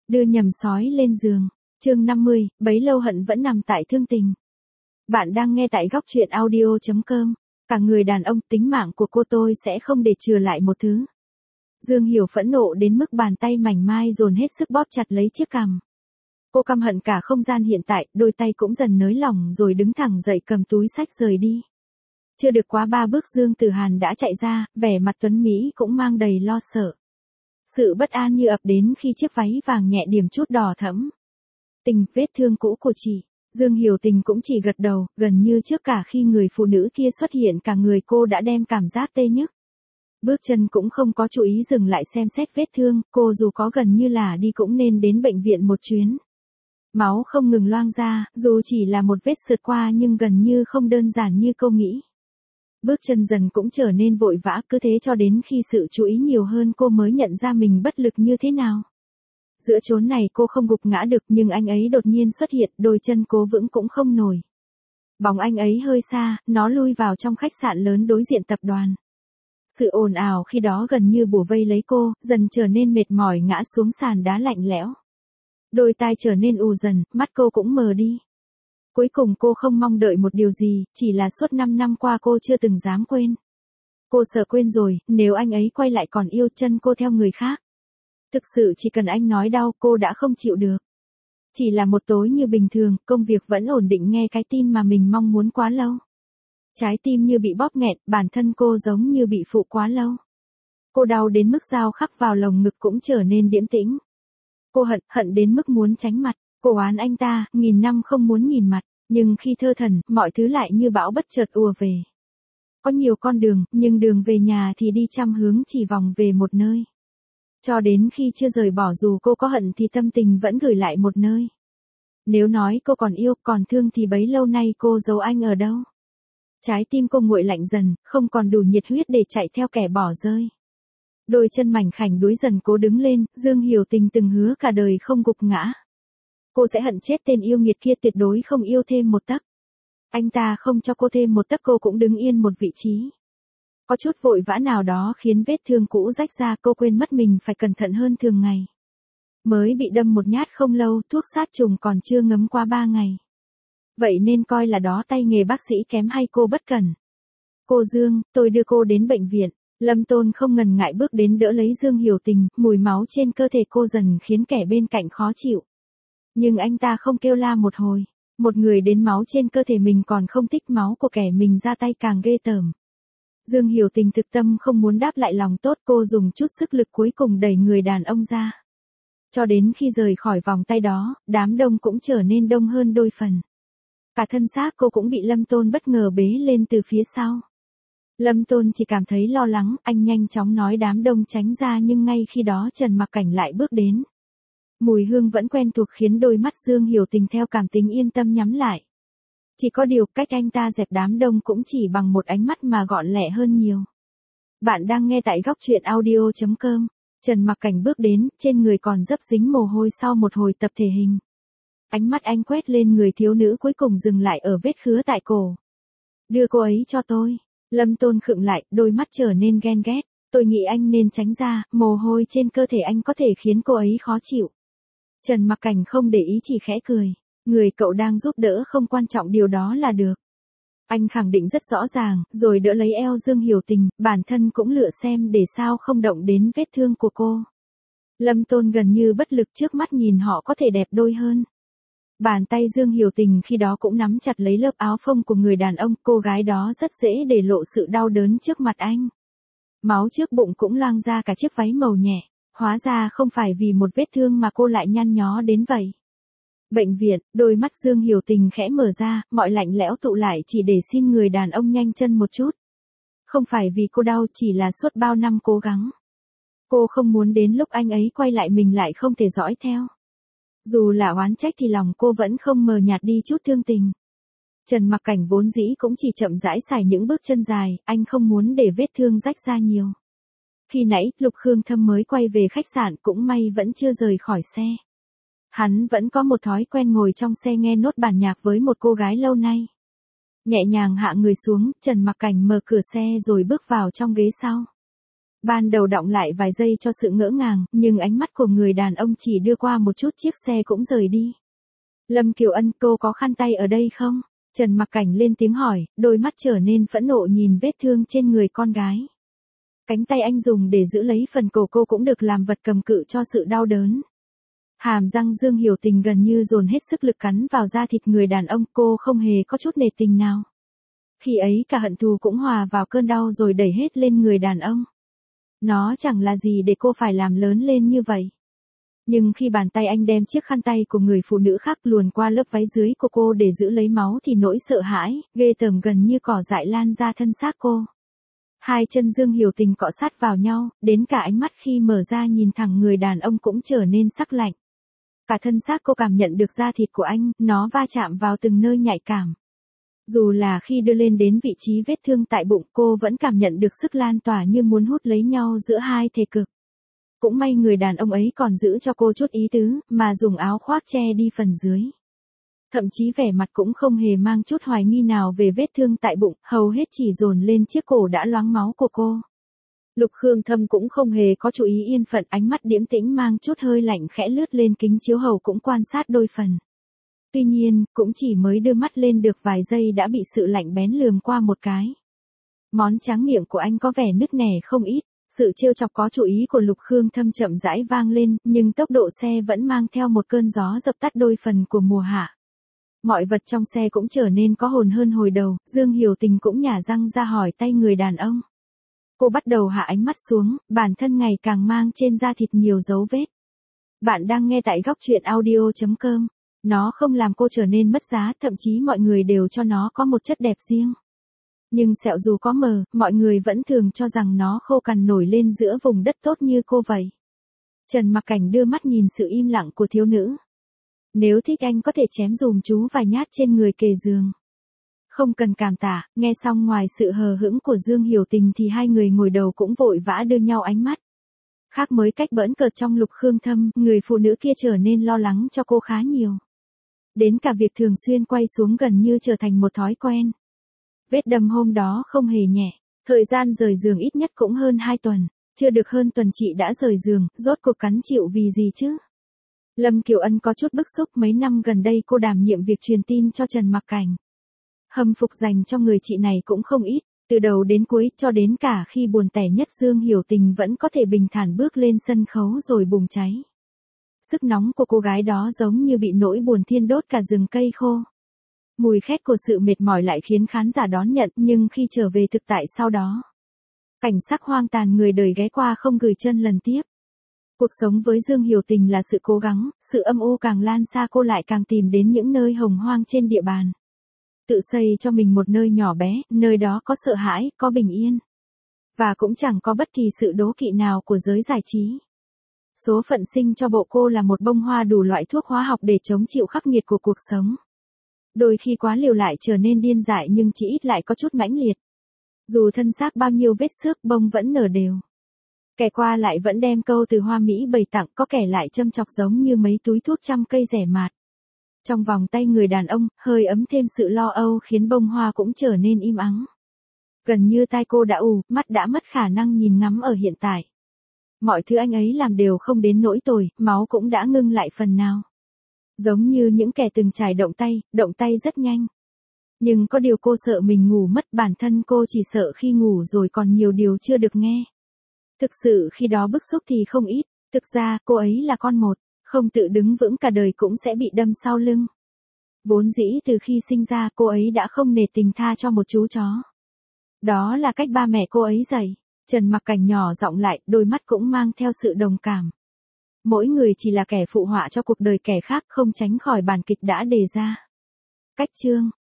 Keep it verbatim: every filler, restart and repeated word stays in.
Đưa nhầm sói lên giường. Chương năm mươi, bấy lâu hận vẫn nằm tại thương tình. Bạn đang nghe tại góc truyện audio chấm com. Cả người đàn ông, tính mạng của cô tôi sẽ không để chừa lại một thứ. Dương Hiểu phẫn nộ đến mức bàn tay mảnh mai dồn hết sức bóp chặt lấy chiếc cằm. Cô căm hận cả không gian hiện tại, đôi tay cũng dần nới lỏng rồi đứng thẳng dậy cầm túi xách rời đi. Chưa được quá ba bước Dương Tử Hàn đã chạy ra, vẻ mặt tuấn Mỹ cũng mang đầy lo sợ. Sự bất an như ập đến khi chiếc váy vàng nhẹ điểm chút đỏ thẫm. Tình, vết thương cũ của chị. Dương Hiểu Tình cũng chỉ gật đầu, gần như trước cả khi người phụ nữ kia xuất hiện cả người cô đã đem cảm giác tê nhức. Bước chân cũng không có chú ý dừng lại xem xét vết thương, cô dù có gần như là đi cũng nên đến bệnh viện một chuyến. Máu không ngừng loang ra, dù chỉ là một vết sượt qua nhưng gần như không đơn giản như cô nghĩ. Bước chân dần cũng trở nên vội vã, cứ thế cho đến khi sự chú ý nhiều hơn cô mới nhận ra mình bất lực như thế nào. Giữa chốn này cô không gục ngã được nhưng anh ấy đột nhiên xuất hiện, đôi chân cố vững cũng không nổi. Bóng anh ấy hơi xa, nó lui vào trong khách sạn lớn đối diện tập đoàn. Sự ồn ào khi đó gần như bủa vây lấy cô, dần trở nên mệt mỏi ngã xuống sàn đá lạnh lẽo. Đôi tai trở nên ù dần, mắt cô cũng mờ đi. Cuối cùng cô không mong đợi một điều gì, chỉ là suốt năm năm qua cô chưa từng dám quên. Cô sợ quên rồi, nếu anh ấy quay lại còn yêu chân cô theo người khác. Thực sự chỉ cần anh nói đau cô đã không chịu được. Chỉ là một tối như bình thường, công việc vẫn ổn định nghe cái tin mà mình mong muốn quá lâu. Trái tim như bị bóp nghẹt, bản thân cô giống như bị phụ quá lâu. Cô đau đến mức dao khắc vào lồng ngực cũng trở nên điềm tĩnh. Cô hận, hận đến mức muốn tránh mặt, cô oán anh ta, nghìn năm không muốn nhìn mặt, nhưng khi thơ thần, mọi thứ lại như bão bất chợt ùa về. Có nhiều con đường, nhưng đường về nhà thì đi trăm hướng chỉ vòng về một nơi. Cho đến khi chưa rời bỏ dù cô có hận thì tâm tình vẫn gửi lại một nơi. Nếu nói cô còn yêu, còn thương thì bấy lâu nay cô giấu anh ở đâu? Trái tim cô nguội lạnh dần, không còn đủ nhiệt huyết để chạy theo kẻ bỏ rơi. Đôi chân mảnh khảnh đuối dần cố đứng lên, Dương Hiểu Tình từng hứa cả đời không gục ngã. Cô sẽ hận chết tên yêu nghiệt kia, tuyệt đối không yêu thêm một tấc. Anh ta không cho cô thêm một tấc cô cũng đứng yên một vị trí. Có chút vội vã nào đó khiến vết thương cũ rách ra, cô quên mất mình phải cẩn thận hơn thường ngày. Mới bị đâm một nhát không lâu, thuốc sát trùng còn chưa ngấm qua ba ngày. Vậy nên coi là đó tay nghề bác sĩ kém hay cô bất cẩn. Cô Dương, tôi đưa cô đến bệnh viện. Lâm Tôn không ngần ngại bước đến đỡ lấy Dương Hiểu Tình, mùi máu trên cơ thể cô dần khiến kẻ bên cạnh khó chịu. Nhưng anh ta không kêu la một hồi. Một người đến máu trên cơ thể mình còn không thích máu của kẻ mình ra tay càng ghê tởm. Dương Hiểu Tình thực tâm không muốn đáp lại lòng tốt, cô dùng chút sức lực cuối cùng đẩy người đàn ông ra. Cho đến khi rời khỏi vòng tay đó, đám đông cũng trở nên đông hơn đôi phần. Cả thân xác cô cũng bị Lâm Tôn bất ngờ bế lên từ phía sau. Lâm Tôn chỉ cảm thấy lo lắng, anh nhanh chóng nói đám đông tránh ra nhưng ngay khi đó Trần Mặc Cảnh lại bước đến. Mùi hương vẫn quen thuộc khiến đôi mắt Dương Hiểu Tình theo cảm tính yên tâm nhắm lại. Chỉ có điều cách anh ta dẹp đám đông cũng chỉ bằng một ánh mắt mà gọn lẹ hơn nhiều. Bạn đang nghe tại góc truyện audio chấm com. Trần Mặc Cảnh bước đến, trên người còn dấp dính mồ hôi sau một hồi tập thể hình. Ánh mắt anh quét lên người thiếu nữ cuối cùng dừng lại ở vết khứa tại cổ. Đưa cô ấy cho tôi. Lâm Tôn khựng lại, đôi mắt trở nên ghen ghét. Tôi nghĩ anh nên tránh ra, mồ hôi trên cơ thể anh có thể khiến cô ấy khó chịu. Trần Mặc Cảnh không để ý chỉ khẽ cười. Người cậu đang giúp đỡ không quan trọng, điều đó là được. Anh khẳng định rất rõ ràng, rồi đỡ lấy eo Dương Hiểu Tình, bản thân cũng lựa xem để sao không động đến vết thương của cô. Lâm Tôn gần như bất lực, trước mắt nhìn họ có thể đẹp đôi hơn. Bàn tay Dương Hiểu Tình khi đó cũng nắm chặt lấy lớp áo phông của người đàn ông, cô gái đó rất dễ để lộ sự đau đớn trước mặt anh. Máu trước bụng cũng loang ra cả chiếc váy màu nhẹ, hóa ra không phải vì một vết thương mà cô lại nhăn nhó đến vậy. Bệnh viện, đôi mắt Dương Hiểu Tình khẽ mở ra, mọi lạnh lẽo tụ lại chỉ để xin người đàn ông nhanh chân một chút. Không phải vì cô đau, chỉ là suốt bao năm cố gắng. Cô không muốn đến lúc anh ấy quay lại mình lại không thể dõi theo. Dù là oán trách thì lòng cô vẫn không mờ nhạt đi chút thương tình. Trần Mặc Cảnh vốn dĩ cũng chỉ chậm rãi xài những bước chân dài, anh không muốn để vết thương rách ra nhiều. Khi nãy, Lục Khương Thâm mới quay về khách sạn, cũng may vẫn chưa rời khỏi xe. Hắn vẫn có một thói quen ngồi trong xe nghe nốt bản nhạc với một cô gái lâu nay. Nhẹ nhàng hạ người xuống, Trần Mặc Cảnh mở cửa xe rồi bước vào trong ghế sau. Ban đầu đọng lại vài giây cho sự ngỡ ngàng, nhưng ánh mắt của người đàn ông chỉ đưa qua một chút chiếc xe cũng rời đi. Lâm Kiều Ân, cô có khăn tay ở đây không? Trần Mặc Cảnh lên tiếng hỏi, đôi mắt trở nên phẫn nộ nhìn vết thương trên người con gái. Cánh tay anh dùng để giữ lấy phần cổ cô cũng được làm vật cầm cự cho sự đau đớn. Hàm răng Dương Hiểu Tình gần như dồn hết sức lực cắn vào da thịt người đàn ông, cô không hề có chút nề tình nào. Khi ấy cả hận thù cũng hòa vào cơn đau rồi đẩy hết lên người đàn ông. Nó chẳng là gì để cô phải làm lớn lên như vậy. Nhưng khi bàn tay anh đem chiếc khăn tay của người phụ nữ khác luồn qua lớp váy dưới của cô để giữ lấy máu thì nỗi sợ hãi, ghê tởm gần như cỏ dại lan ra thân xác cô. Hai chân Dương Hiểu Tình cọ sát vào nhau, đến cả ánh mắt khi mở ra nhìn thẳng người đàn ông cũng trở nên sắc lạnh. Cả thân xác cô cảm nhận được da thịt của anh, nó va chạm vào từng nơi nhạy cảm. Dù là khi đưa lên đến vị trí vết thương tại bụng, cô vẫn cảm nhận được sức lan tỏa như muốn hút lấy nhau giữa hai thể cực. Cũng may người đàn ông ấy còn giữ cho cô chút ý tứ, mà dùng áo khoác che đi phần dưới. Thậm chí vẻ mặt cũng không hề mang chút hoài nghi nào về vết thương tại bụng, hầu hết chỉ dồn lên chiếc cổ đã loáng máu của cô. Lục Khương Thâm cũng không hề có chú ý yên phận, ánh mắt điềm tĩnh mang chút hơi lạnh khẽ lướt lên kính chiếu hậu cũng quan sát đôi phần. Tuy nhiên, cũng chỉ mới đưa mắt lên được vài giây đã bị sự lạnh bén lườm qua một cái. Món tráng miệng của anh có vẻ nứt nẻ không ít, sự trêu chọc có chú ý của Lục Khương Thâm chậm rãi vang lên, nhưng tốc độ xe vẫn mang theo một cơn gió dập tắt đôi phần của mùa hạ. Mọi vật trong xe cũng trở nên có hồn hơn hồi đầu, Dương Hiểu Tình cũng nhả răng ra hỏi tay người đàn ông. Cô bắt đầu hạ ánh mắt xuống, bản thân ngày càng mang trên da thịt nhiều dấu vết. Bạn đang nghe tại góc truyện audio chấm com. Nó không làm cô trở nên mất giá, thậm chí mọi người đều cho nó có một chất đẹp riêng. Nhưng sẹo dù có mờ, mọi người vẫn thường cho rằng nó khô cằn nổi lên giữa vùng đất tốt như cô vậy. Trần Mặc Cảnh đưa mắt nhìn sự im lặng của thiếu nữ. Nếu thích anh có thể chém dùm chú vài nhát trên người kề giường. Không cần cảm tạ, nghe xong ngoài sự hờ hững của Dương Hiểu Tình thì hai người ngồi đầu cũng vội vã đưa nhau ánh mắt. Khác mới cách bỡn cợt trong Lục Khương Thâm, người phụ nữ kia trở nên lo lắng cho cô khá nhiều. Đến cả việc thường xuyên quay xuống gần như trở thành một thói quen. Vết đâm hôm đó không hề nhẹ, thời gian rời giường ít nhất cũng hơn hai tuần, chưa được hơn tuần chị đã rời giường, rốt cuộc cắn chịu vì gì chứ? Lâm Kiều Ân có chút bức xúc, mấy năm gần đây cô đảm nhiệm việc truyền tin cho Trần Mặc Cảnh. Hâm phục dành cho người chị này cũng không ít, từ đầu đến cuối cho đến cả khi buồn tẻ nhất Dương Hiểu Tình vẫn có thể bình thản bước lên sân khấu rồi bùng cháy. Sức nóng của cô gái đó giống như bị nỗi buồn thiên đốt cả rừng cây khô. Mùi khét của sự mệt mỏi lại khiến khán giả đón nhận, nhưng khi trở về thực tại sau đó, cảnh sắc hoang tàn người đời ghé qua không gửi chân lần tiếp. Cuộc sống với Dương Hiểu Tình là sự cố gắng, sự âm u càng lan xa cô lại càng tìm đến những nơi hồng hoang trên địa bàn. Tự xây cho mình một nơi nhỏ bé, nơi đó có sợ hãi, có bình yên. Và cũng chẳng có bất kỳ sự đố kỵ nào của giới giải trí. Số phận sinh cho bộ cô là một bông hoa đủ loại thuốc hóa học để chống chịu khắc nghiệt của cuộc sống. Đôi khi quá liều lại trở nên điên dại nhưng chỉ ít lại có chút mãnh liệt. Dù thân xác bao nhiêu vết xước bông vẫn nở đều. Kẻ qua lại vẫn đem câu từ hoa mỹ bày tặng, có kẻ lại châm chọc giống như mấy túi thuốc trăm cây rẻ mạt. Trong vòng tay người đàn ông, hơi ấm thêm sự lo âu khiến bông hoa cũng trở nên im ắng. Gần như tai cô đã ù, mắt đã mất khả năng nhìn ngắm ở hiện tại. Mọi thứ anh ấy làm đều không đến nỗi tồi, máu cũng đã ngưng lại phần nào. Giống như những kẻ từng trải động tay, động tay rất nhanh. Nhưng có điều cô sợ mình ngủ mất, bản thân cô chỉ sợ khi ngủ rồi còn nhiều điều chưa được nghe. Thực sự khi đó bức xúc thì không ít, thực ra cô ấy là con một, không tự đứng vững cả đời cũng sẽ bị đâm sau lưng. Vốn dĩ từ khi sinh ra cô ấy đã không nể tình tha cho một chú chó. Đó là cách ba mẹ cô ấy dạy. Trần Mặc Cảnh nhỏ giọng lại, đôi mắt cũng mang theo sự đồng cảm. Mỗi người chỉ là kẻ phụ họa cho cuộc đời kẻ khác, không tránh khỏi bản kịch đã đề ra. Cách chương